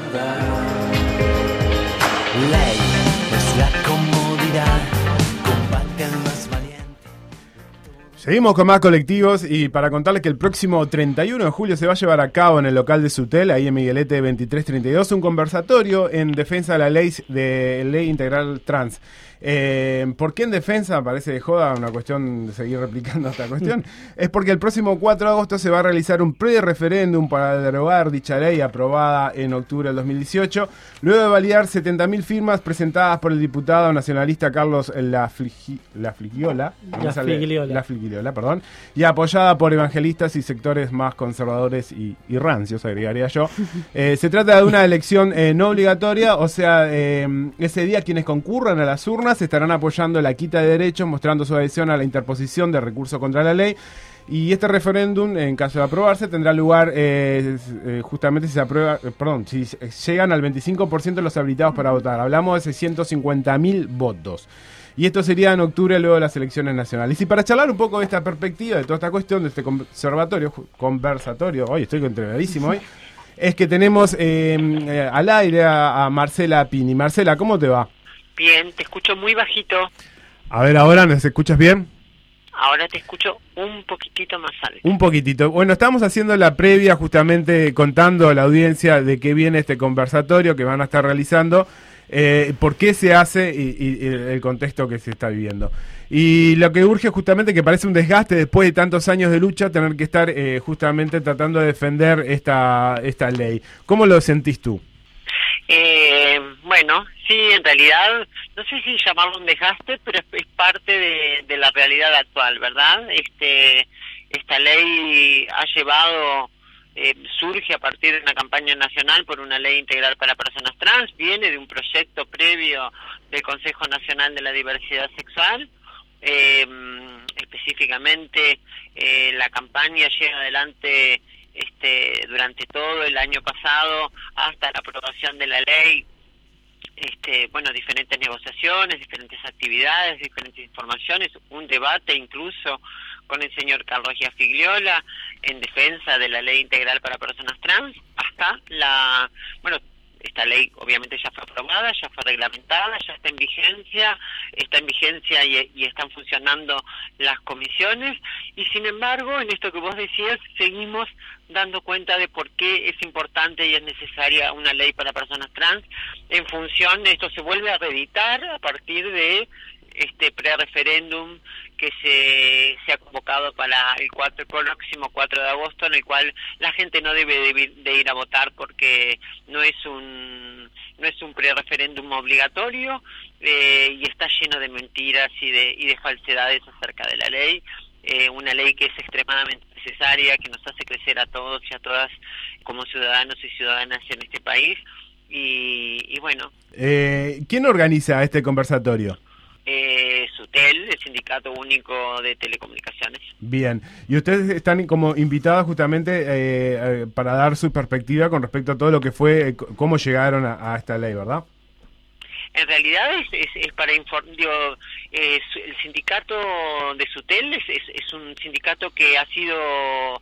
Lei es la comodidad, combate al más valiente. Seguimos con más colectivos y para contarles que el próximo 31 de julio se va a llevar a cabo en el local de Sutel, ahí en Miguelete 2332, un conversatorio en defensa de la ley integral trans. ¿Por qué en defensa? Parece de joda, una cuestión de seguir replicando esta cuestión. Es porque el próximo 4 de agosto se va a realizar un pre-referéndum para derogar dicha ley aprobada en octubre del 2018, luego de validar 70.000 firmas presentadas por el diputado nacionalista Carlos Lafligliola, perdón, y apoyada por evangelistas y sectores más conservadores y rancios, agregaría yo. Se trata de una elección no obligatoria, o sea, ese día quienes concurran a las urnas estarán apoyando la quita de derechos, mostrando su adhesión a la interposición de recurso contra la ley. Y este referéndum, en caso de aprobarse, tendrá lugar justamente si se aprueba, si llegan al 25% de los habilitados para votar. Hablamos de 650.000 votos. Y esto sería en octubre, luego de las elecciones nacionales. Y para charlar un poco de esta perspectiva, de toda esta cuestión, de este conversatorio, hoy estoy entregadísimo hoy, es que tenemos al aire a Marcela Pini. Marcela, ¿cómo te va? Bien, te escucho muy bajito. A ver, ¿ahora nos escuchas bien? Ahora te escucho un poquitito más alto. Un poquitito. Bueno, estamos haciendo la previa justamente contando a la audiencia de qué viene este conversatorio que van a estar realizando, por qué se hace y el contexto que se está viviendo. Y lo que urge justamente, que parece un desgaste después de tantos años de lucha, tener que estar justamente tratando de defender esta ley. ¿Cómo lo sentís tú? Bueno, sí, en realidad, no sé si llamarlo un desgaste, pero es parte de la realidad actual, ¿verdad? Esta ley ha llevado, surge a partir de una campaña nacional por una ley integral para personas trans, viene de un proyecto previo del Consejo Nacional de la Diversidad Sexual. Específicamente, la campaña llega adelante durante todo el año pasado hasta la aprobación de la ley. Diferentes negociaciones, diferentes actividades, diferentes informaciones, un debate incluso con el señor Carlos Lafligliola en defensa de la ley integral para personas trans, hasta esta ley obviamente ya fue aprobada, ya fue reglamentada, ya está en vigencia y están funcionando las comisiones, y sin embargo, en esto que vos decías, seguimos dando cuenta de por qué es importante y es necesaria una ley para personas trans. En función de esto se vuelve a reeditar a partir de este pre-referéndum que se ha convocado para el próximo 4 de agosto, en el cual la gente no debe de ir a votar porque no es un pre-referéndum obligatorio, y está lleno de mentiras y de falsedades acerca de la ley. Una ley que es extremadamente necesaria, que nos hace crecer a todos y a todas como ciudadanos y ciudadanas en este país. Y bueno. ¿Quién organiza este conversatorio? Sutel, el Sindicato Único de Telecomunicaciones. Bien, y ustedes están como invitados justamente para dar su perspectiva con respecto a todo lo que fue, cómo llegaron a esta ley, ¿verdad? En realidad es para informar. El sindicato de Sutel es un sindicato que ha sido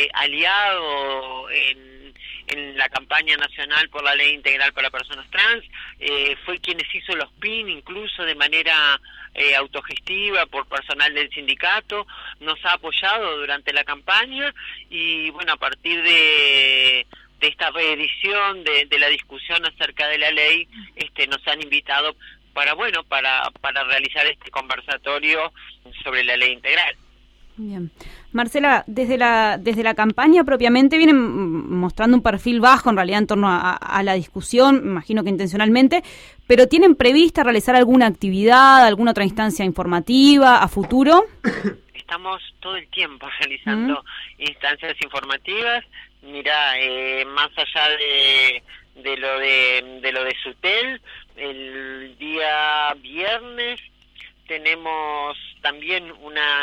aliado en la campaña nacional por la ley integral para personas trans. Fue quienes hizo los PIN incluso de manera autogestiva por personal del sindicato, nos ha apoyado durante la campaña, y bueno, a partir de esta reedición de la discusión acerca de la ley, nos han invitado para realizar este conversatorio sobre la ley integral. Bien. Marcela, desde la campaña propiamente vienen mostrando un perfil bajo en realidad en torno a la discusión, me imagino que intencionalmente, pero ¿tienen prevista realizar alguna actividad, alguna otra instancia informativa a futuro? Estamos todo el tiempo realizando instancias informativas. Mira, más allá de lo de Sutel, el día viernes tenemos también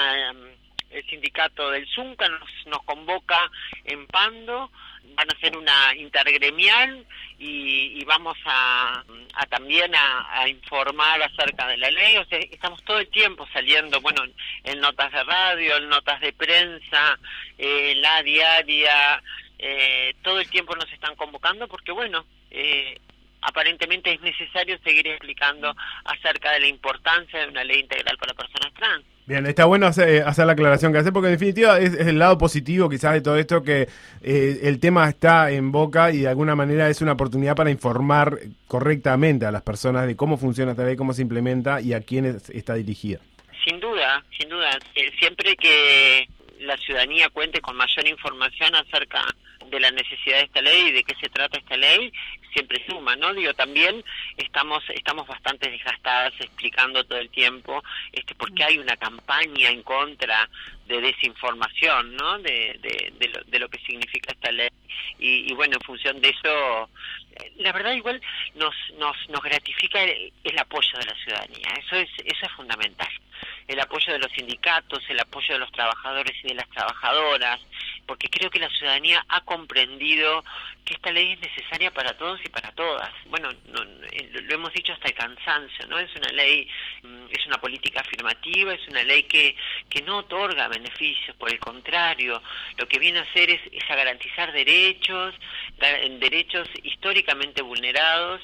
el sindicato del Zunca nos convoca en Pando, van a hacer una intergremial y vamos a también a informar acerca de la ley. O sea, estamos todo el tiempo saliendo, en notas de radio, en notas de prensa, la diaria, todo el tiempo nos están convocando porque, bueno, aparentemente es necesario seguir explicando acerca de la importancia de una ley integral para personas trans. Bien, está bueno hacer la aclaración que hace, porque en definitiva es el lado positivo quizás de todo esto, que el tema está en boca y de alguna manera es una oportunidad para informar correctamente a las personas de cómo funciona esta ley, cómo se implementa y a quiénes está dirigida. Sin duda, siempre que la ciudadanía cuente con mayor información acerca de la necesidad de esta ley y de qué se trata esta ley, siempre suma, ¿no? Digo, también estamos bastante desgastadas explicando todo el tiempo porque hay una campaña en contra de desinformación, ¿no? De lo que significa esta ley. Y bueno, en función de eso, la verdad igual nos gratifica el apoyo de la ciudadanía. Eso es fundamental. El apoyo de los sindicatos, el apoyo de los trabajadores y de las trabajadoras, porque creo que la ciudadanía ha comprendido que esta ley es necesaria para todos y para todas. Bueno, lo hemos dicho hasta el cansancio, ¿no? Es una ley, es una política afirmativa, es una ley que no otorga beneficios, por el contrario, lo que viene a hacer es a garantizar derechos históricamente vulnerados.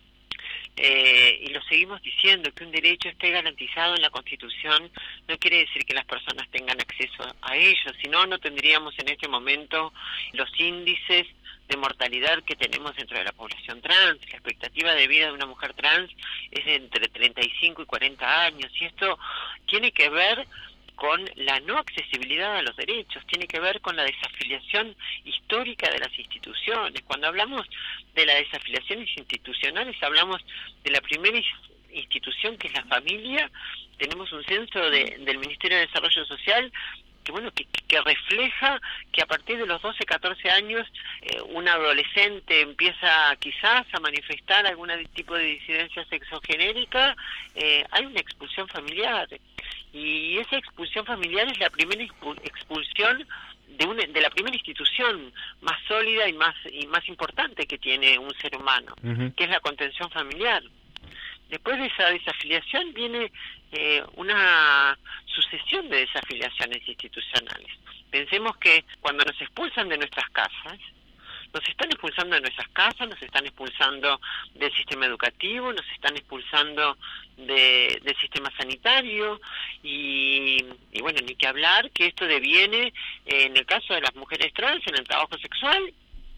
Y lo seguimos diciendo, que un derecho esté garantizado en la Constitución no quiere decir que las personas tengan acceso a ello, si no, no tendríamos en este momento los índices de mortalidad que tenemos dentro de la población trans. La expectativa de vida de una mujer trans es de entre 35 y 40 años, y esto tiene que ver con la no accesibilidad a los derechos, tiene que ver con la desafiliación histórica de las instituciones. Cuando hablamos de las desafiliaciones institucionales, hablamos de la primera institución, que es la familia. Tenemos un censo del Ministerio de Desarrollo Social que refleja que a partir de los 12, 14 años un adolescente empieza quizás a manifestar algún tipo de disidencia sexogenérica, hay una expulsión familiar. Y esa expulsión familiar es la primera expulsión de la primera institución más sólida y más importante que tiene un ser humano, que es la contención familiar. Después de esa desafiliación viene una sucesión de desafiliaciones institucionales. Pensemos que cuando nos expulsan de nuestras casas, nos están expulsando de nuestras casas, nos están expulsando del sistema educativo, nos están expulsando del sistema sanitario y bueno, ni que hablar que esto deviene, en el caso de las mujeres trans, en el trabajo sexual.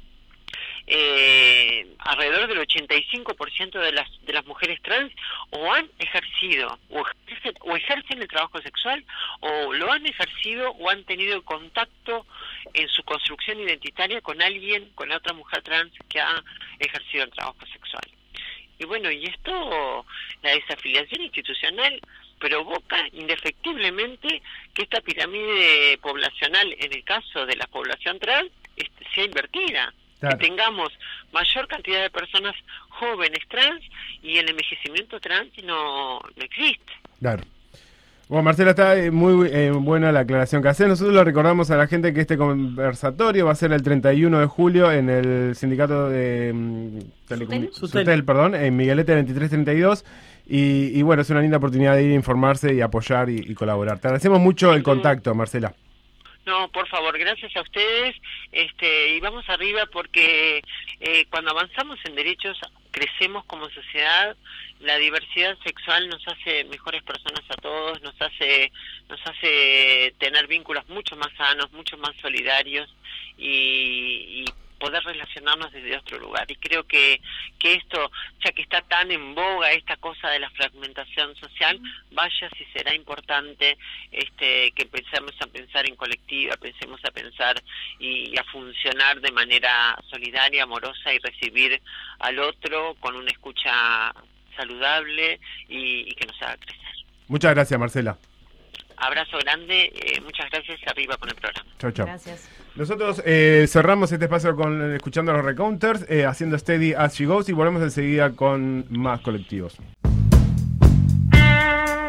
Alrededor del 85% de las mujeres trans o han ejercido o ejercen el trabajo sexual, o lo han ejercido o han tenido contacto en su construcción identitaria con otra mujer trans que ha ejercido el trabajo sexual. Y bueno, y esto, la desafiliación institucional provoca indefectiblemente que esta pirámide poblacional, en el caso de la población trans, sea invertida. Claro. Que tengamos mayor cantidad de personas jóvenes trans y el envejecimiento trans no existe. Claro. Bueno, Marcela, está muy buena la aclaración que hace. Nosotros le recordamos a la gente que este conversatorio va a ser el 31 de julio en el sindicato de Sutel, en Miguelete 2332. Y bueno, es una linda oportunidad de ir a informarse y apoyar y colaborar. Te agradecemos mucho el contacto, Marcela. No, por favor, gracias a ustedes, y vamos arriba porque cuando avanzamos en derechos crecemos como sociedad. La diversidad sexual nos hace mejores personas a todos, nos hace tener vínculos mucho más sanos, mucho más solidarios y poder relacionarnos desde otro lugar. Y creo que esto, ya que está tan en boga esta cosa de la fragmentación social, vaya si será importante que empecemos a pensar en colectiva, pensemos a pensar y a funcionar de manera solidaria, amorosa, y recibir al otro con una escucha saludable y que nos haga crecer. Muchas gracias, Marcela. Abrazo grande, muchas gracias, arriba con el programa. Chau, chau. Gracias. Nosotros cerramos este espacio escuchando a los Recounters, haciendo Steady As She Goes, y volvemos enseguida con más colectivos.